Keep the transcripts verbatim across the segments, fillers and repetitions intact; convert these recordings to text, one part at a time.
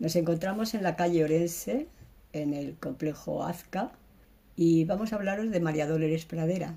Nos encontramos en la calle Orense, en el complejo Azca, y vamos a hablaros de María Dolores Pradera.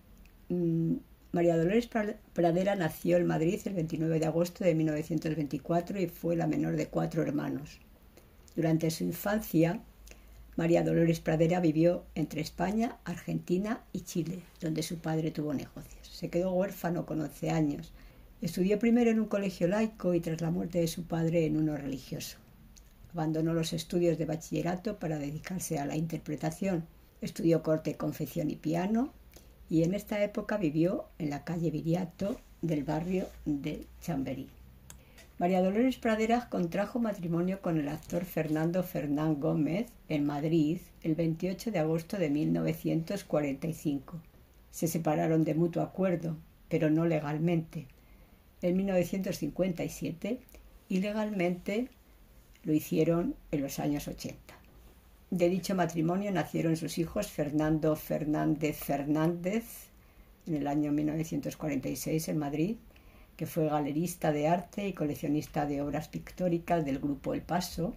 Mm, María Dolores Pradera nació en Madrid el veintinueve de agosto de mil novecientos veinticuatro y fue la menor de cuatro hermanos. Durante su infancia, María Dolores Pradera vivió entre España, Argentina y Chile, donde su padre tuvo negocios. Se quedó huérfano con once años. Estudió primero en un colegio laico y tras la muerte de su padre en uno religioso. Abandonó los estudios de bachillerato para dedicarse a la interpretación. Estudió corte, confección y piano y en esta época vivió en la calle Viriato del barrio de Chamberí. María Dolores Pradera contrajo matrimonio con el actor Fernando Fernán Gómez en Madrid el veintiocho de agosto de mil novecientos cuarenta y cinco. Se separaron de mutuo acuerdo, pero no legalmente, en mil novecientos cincuenta y siete y legalmente lo hicieron en los años ochenta. De dicho matrimonio nacieron sus hijos Fernando Fernández Fernández en el año mil novecientos cuarenta y seis en Madrid, que fue galerista de arte y coleccionista de obras pictóricas del grupo El Paso,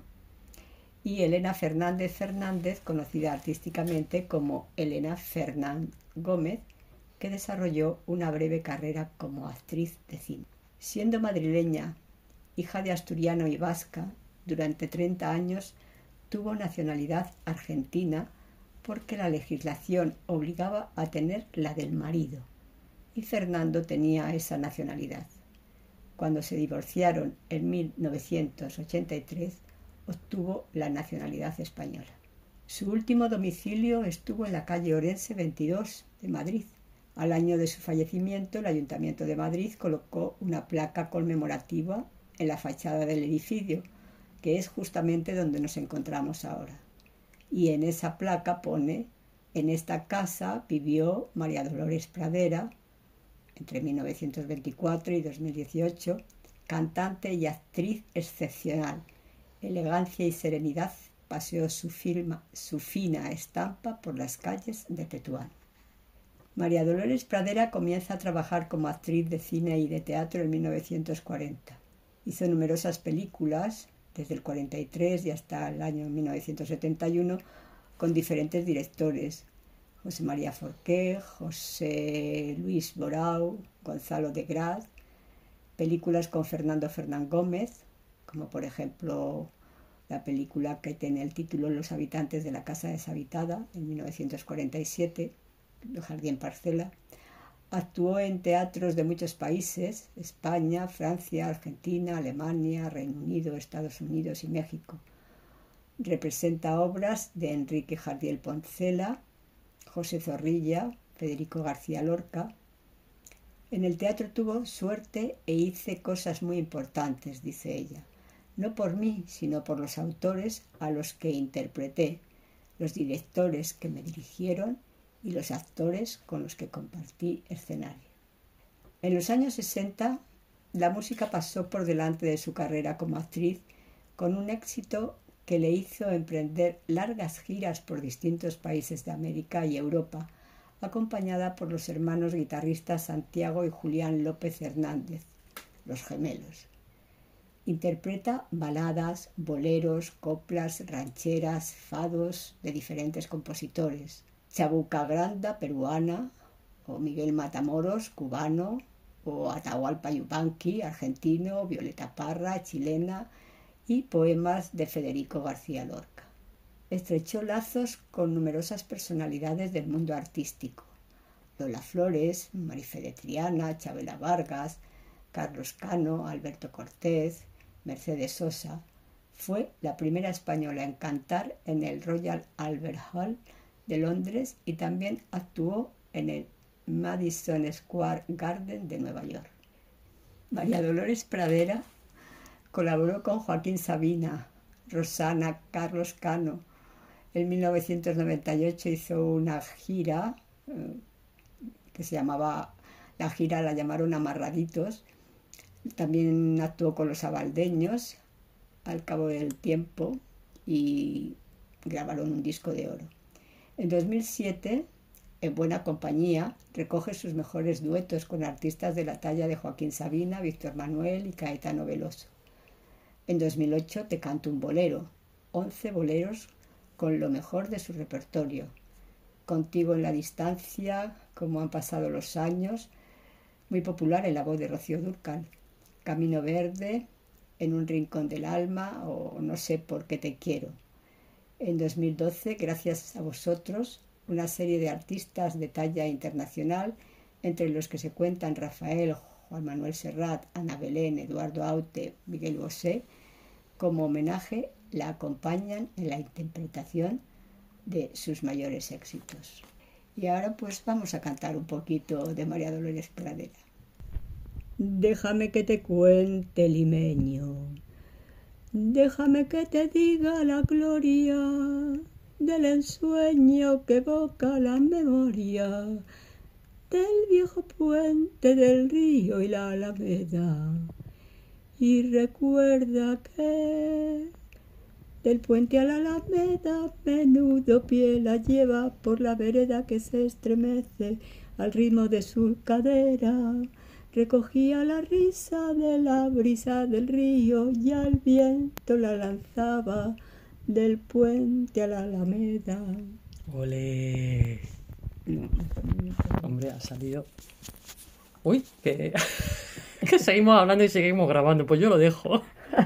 y Elena Fernández Fernández, conocida artísticamente como Elena Fernán Gómez, que desarrolló una breve carrera como actriz de cine. Siendo madrileña, hija de asturiano y vasca, durante treinta años tuvo nacionalidad argentina porque la legislación obligaba a tener la del marido y Fernando tenía esa nacionalidad. Cuando se divorciaron en mil novecientos ochenta y tres, obtuvo la nacionalidad española. Su último domicilio estuvo en la calle Orense veintidós de Madrid. Al año de su fallecimiento, el Ayuntamiento de Madrid colocó una placa conmemorativa en la fachada del edificio, que es justamente donde nos encontramos ahora. Y en esa placa pone: en esta casa vivió María Dolores Pradera entre mil novecientos veinticuatro y dos mil dieciocho, cantante y actriz excepcional. Elegancia y serenidad paseó su, firma, su fina estampa por las calles de Tetuán. María Dolores Pradera comienza a trabajar como actriz de cine y de teatro en mil novecientos cuarenta. Hizo numerosas películas desde el cuarenta y tres y hasta el año mil novecientos setenta y uno con diferentes directores: José María Forqué, José Luis Borau, Gonzalo de Graz, películas con Fernando Fernán Gómez, como por ejemplo la película que tiene el título Los habitantes de la casa deshabitada, en mil novecientos cuarenta y siete, El jardín parcela. Actuó en teatros de muchos países: España, Francia, Argentina, Alemania, Reino Unido, Estados Unidos y México. Representa obras de Enrique Jardiel Poncela, José Zorrilla, Federico García Lorca. En el teatro tuvo suerte e hice cosas muy importantes, dice ella, no por mí, sino por los autores a los que interpreté, los directores que me dirigieron y los actores con los que compartí escenario. En los años sesenta, la música pasó por delante de su carrera como actriz, con un éxito que le hizo emprender largas giras por distintos países de América y Europa, acompañada por los hermanos guitarristas Santiago y Julián López Hernández, los gemelos. Interpreta baladas, boleros, coplas, rancheras, fados de diferentes compositores: Chabuca Granda, peruana, o Miguel Matamoros, cubano, o Atahualpa Yupanqui, argentino, Violeta Parra, chilena, y poemas de Federico García Lorca. Estrechó lazos con numerosas personalidades del mundo artístico: Lola Flores, Marifé de Triana, Chabela Vargas, Carlos Cano, Alberto Cortés, Mercedes Sosa. Fue la primera española en cantar en el Royal Albert Hall de Londres y también actuó en el Madison Square Garden de Nueva York. María Dolores Pradera colaboró con Joaquín Sabina, Rosana, Carlos Cano. En mil novecientos noventa y ocho hizo una gira eh, que se llamaba, la gira la llamaron Amarraditos. También actuó con los Abaldeños al cabo del tiempo y grabaron un disco de oro. En dos mil siete, En buena compañía, recoge sus mejores duetos con artistas de la talla de Joaquín Sabina, Víctor Manuel y Caetano Veloso. En dos mil ocho te canto un bolero, once boleros con lo mejor de su repertorio. Contigo en la distancia, como han pasado los años, muy popular en la voz de Rocío Dúrcal. Camino verde, En un rincón del alma o No sé por qué te quiero. En dos mil doce, gracias a vosotros, una serie de artistas de talla internacional, entre los que se cuentan Rafael, Juan Manuel Serrat, Ana Belén, Eduardo Aute, Miguel Bosé, como homenaje la acompañan en la interpretación de sus mayores éxitos. Y ahora pues vamos a cantar un poquito de María Dolores Pradera. Déjame que te cuente, limeño, déjame que te diga la gloria del ensueño que evoca la memoria del viejo puente del río y la alameda. Y recuerda que del puente a la alameda menudo pie la lleva por la vereda que se estremece al ritmo de su cadera. Recogía la risa de la brisa del río y al viento la lanzaba del puente a la alameda. ¡Ole! No, Hombre, ha salido... Uy, que... que seguimos hablando y seguimos grabando. Pues yo lo dejo.